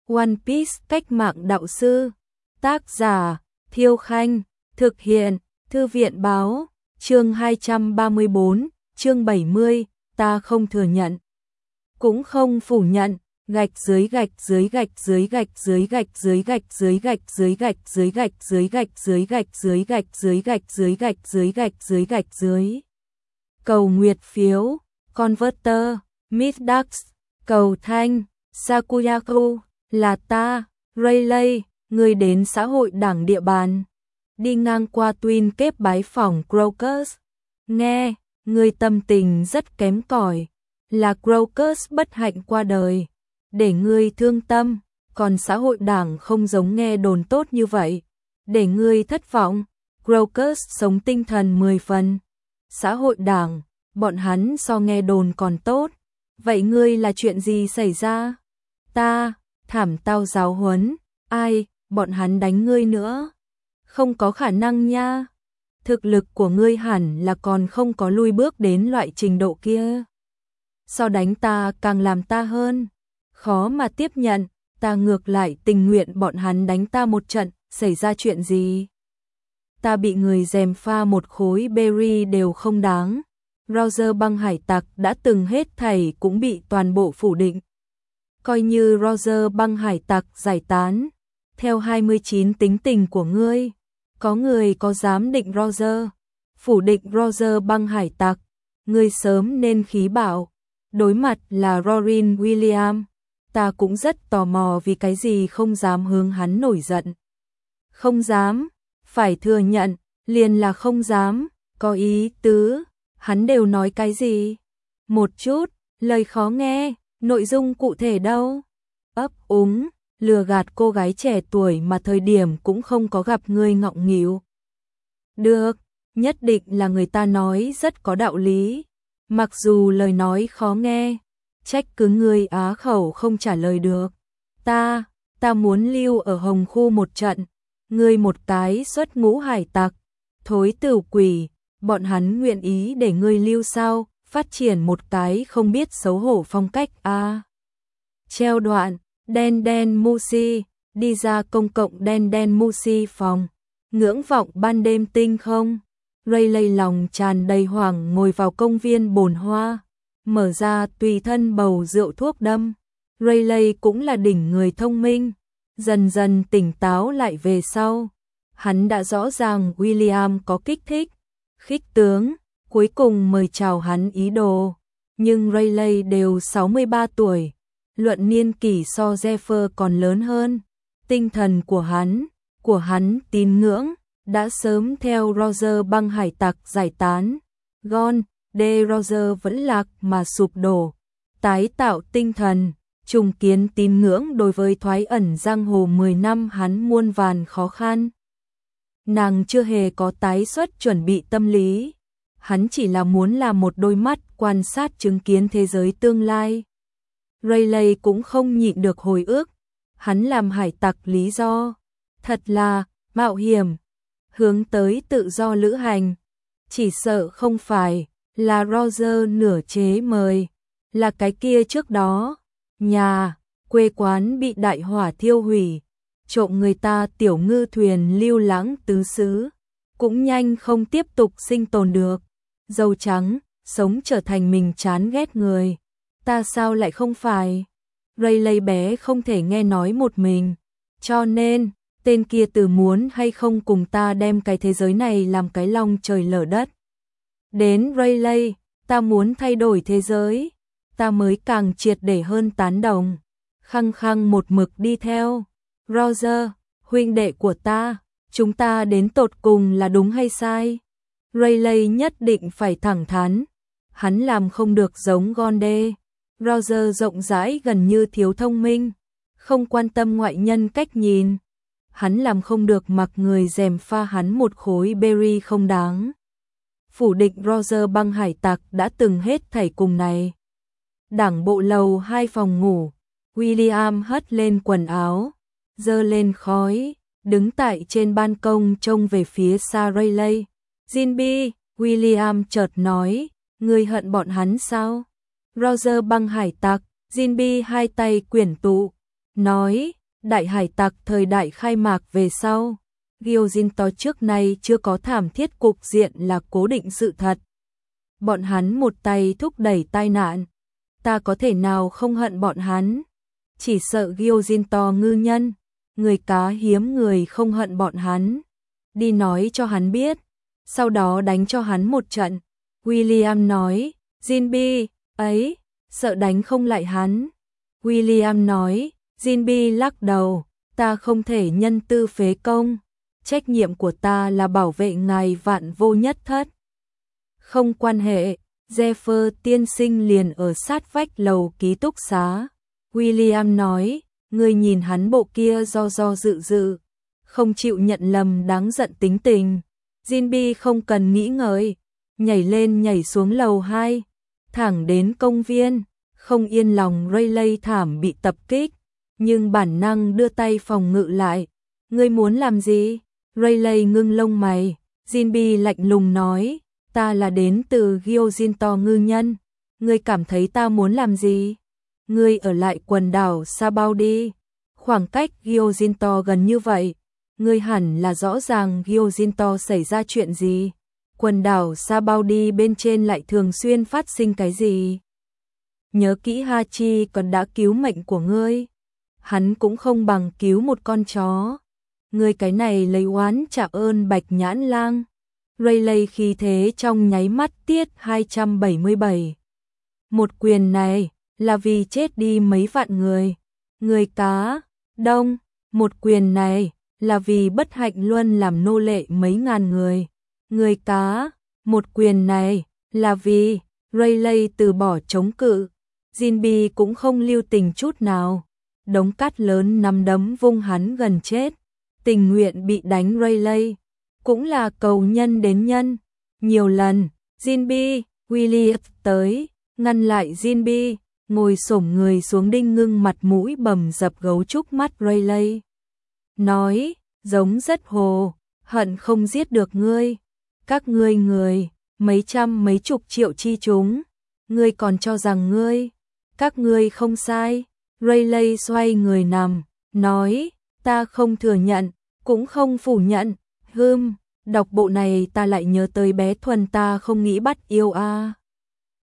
One Piece cách mạng đạo sư. Tác giả Thiêu Khanh. Thực hiện Thư viện báo. Chương 234, chương 70. Ta không thừa nhận, cũng không phủ nhận. Gạch dưới gạch dưới gạch dưới gạch dưới gạch dưới gạch dưới gạch dưới gạch dưới gạch dưới gạch dưới gạch dưới gạch dưới gạch dưới gạch dưới gạch dưới gạch dưới. Cầu nguyệt phiếu, Converter, Middax, cầu thanh, Sakuyaku, là ta, Rayleigh, người đến xã hội đảng địa bàn. Đi ngang qua Twin Cape bái phỏng Crocus. Nghe, người tâm tình rất kém cỏi, là Crocus bất hạnh qua đời, để ngươi thương tâm, còn xã hội đảng không giống nghe đồn tốt như vậy, để ngươi thất vọng. Crocus sống tinh thần 10 phần. Xã hội đảng, bọn hắn so nghe đồn còn tốt. Vậy ngươi là chuyện gì xảy ra? Ta, thảm tao giáo huấn. Ai, bọn hắn đánh ngươi nữa? Không có khả năng nha. Thực lực của ngươi hẳn là còn không có lui bước đến loại trình độ kia. So đánh ta càng làm ta hơn khó mà tiếp nhận, ta ngược lại tình nguyện bọn hắn đánh ta một trận. Xảy ra chuyện gì? Ta bị người gièm pha một khối berry đều không đáng. Roger băng hải tặc đã từng hết thảy cũng bị toàn bộ phủ định. Coi như Roger băng hải tặc giải tán, theo 29 tính tình của ngươi, có người có dám định Roger, phủ định Roger băng hải tặc, ngươi sớm nên khí bạo. Đối mặt là Robin Williams, ta cũng rất tò mò vì cái gì không dám hướng hắn nổi giận. Không dám, phải thừa nhận, liền là không dám. Có ý tứ, hắn đều nói cái gì? Một chút, lời khó nghe, nội dung cụ thể đâu? Ấp úng, lừa gạt cô gái trẻ tuổi mà thời điểm cũng không có gặp ngươi ngọng nghịu. Được, nhất định là người ta nói rất có đạo lý. Mặc dù lời nói khó nghe, trách cứ ngươi á khẩu không trả lời được. Ta muốn lưu ở Hồng Khu một trận. Ngươi một cái xuất ngũ hải tặc, thối tử quỷ, bọn hắn nguyện ý để ngươi lưu sao? Phát triển một cái không biết xấu hổ phong cách a. Treo đoạn, đen Musi, đi ra công cộng đen Musi phòng, ngưỡng vọng ban đêm tinh không. Rayleigh lòng tràn đầy hoảng ngồi vào công viên bồn hoa, mở ra tùy thân bầu rượu thuốc đâm. Rayleigh cũng là đỉnh người thông minh, dần dần tỉnh táo lại về sau. Hắn đã rõ ràng William có kích thích, khích tướng, cuối cùng mời chào hắn ý đồ. Nhưng Rayleigh đều 63 tuổi, luận niên kỷ so Zephyr còn lớn hơn. Tinh thần của hắn tín ngưỡng, đã sớm theo Roger băng hải tặc giải tán. Gon, de Roger vẫn lạc mà sụp đổ. Tái tạo tinh thần, trùng kiến tín ngưỡng đối với thoái ẩn giang hồ 10 năm hắn muôn vàn khó khăn. Nàng chưa hề có tái xuất chuẩn bị tâm lý. Hắn chỉ là muốn làm một đôi mắt quan sát chứng kiến thế giới tương lai. Rayleigh cũng không nhịn được hồi ức. Hắn làm hải tặc lý do thật là mạo hiểm, hướng tới tự do lữ hành. Chỉ sợ không phải là Roger nửa chế mời, là cái kia trước đó. Nhà, quê quán bị đại hỏa thiêu hủy, trộm người ta tiểu ngư thuyền lưu lãng tứ xứ, cũng nhanh không tiếp tục sinh tồn được. Dâu trắng, sống trở thành mình chán ghét người. Ta sao lại không phải? Rayleigh bé không thể nghe nói một mình, cho nên tên kia từ muốn hay không cùng ta đem cái thế giới này làm cái long trời lở đất. Đến Rayleigh, ta muốn thay đổi thế giới, ta mới càng triệt để hơn tán đồng. Khăng khăng một mực đi theo. Roger, huynh đệ của ta, chúng ta đến tột cùng là đúng hay sai? Rayleigh nhất định phải thẳng thắn. Hắn làm không được giống Gonde. Roger rộng rãi gần như thiếu thông minh, không quan tâm ngoại nhân cách nhìn. Hắn làm không được mặc người gièm pha hắn một khối berry không đáng. Phủ định Roger băng hải tặc đã từng hết thảy cùng này. Đảng bộ lầu 2 phòng ngủ, William hất lên quần áo, dơ lên khói, đứng tại trên ban công trông về phía xa Rayleigh. Jinby, William chợt nói, ngươi hận bọn hắn sao? Roger băng hải tặc, Jinby hai tay quyển tụ, nói, Đại hải tặc thời đại khai mạc về sau, Gyojin trước nay chưa có thảm thiết cục diện là cố định sự thật. Bọn hắn một tay thúc đẩy tai nạn, ta có thể nào không hận bọn hắn? Chỉ sợ Gyojin ngư nhân, người cá hiếm người không hận bọn hắn. Đi nói cho hắn biết, sau đó đánh cho hắn một trận. William nói, Jinbe, ấy, sợ đánh không lại hắn. William nói, Jinbe lắc đầu, ta không thể nhân tư phế công. Trách nhiệm của ta là bảo vệ ngài vạn vô nhất thất. Không quan hệ, Jeffer tiên sinh liền ở sát vách lầu ký túc xá. William nói, người nhìn hắn bộ kia do dự, không chịu nhận lầm đáng giận tính tình. Jinbe không cần nghĩ ngợi, nhảy lên nhảy xuống lầu 2, thẳng đến công viên, không yên lòng Rayleigh thảm bị tập kích, nhưng bản năng đưa tay phòng ngự lại. Ngươi muốn làm gì? Rayleigh ngưng lông mày, Jinbe lạnh lùng nói, ta là đến từ Gyojin ngư nhân, ngươi cảm thấy ta muốn làm gì? Ngươi ở lại quần đảo Sabao đi, khoảng cách Gyojin gần như vậy, ngươi hẳn là rõ ràng Gyojin xảy ra chuyện gì, quần đảo Sabao đi bên trên lại thường xuyên phát sinh cái gì? Nhớ kỹ Hachi còn đã cứu mệnh của ngươi, hắn cũng không bằng cứu một con chó. Ngươi cái này lấy oán trả ơn Bạch Nhãn Lang. Rayleigh khí thế trong nháy mắt tiết 277. Một quyền này là vì chết đi mấy vạn người. Người cá, đông, một quyền này là vì bất hạnh luôn làm nô lệ mấy ngàn người. Người cá, một quyền này là vì Rayleigh từ bỏ chống cự. Jinbe cũng không lưu tình chút nào. Đống cát lớn nắm đấm vung hắn gần chết. Tình nguyện bị đánh Rayleigh, cũng là cầu nhân đến nhân. Nhiều lần, Jinbe, William tới, ngăn lại Jinbe, ngồi xổm người xuống đinh ngưng mặt mũi bầm dập gấu trúc mắt Rayleigh. Nói, giống rất hồ, hận không giết được ngươi. Các ngươi người, mấy trăm mấy chục triệu chi chúng, ngươi còn cho rằng các ngươi không sai. Rayleigh xoay người nằm, nói, ta không thừa nhận, cũng không phủ nhận. Đọc bộ này ta lại nhớ tới bé Thuần ta không nghĩ bắt yêu a.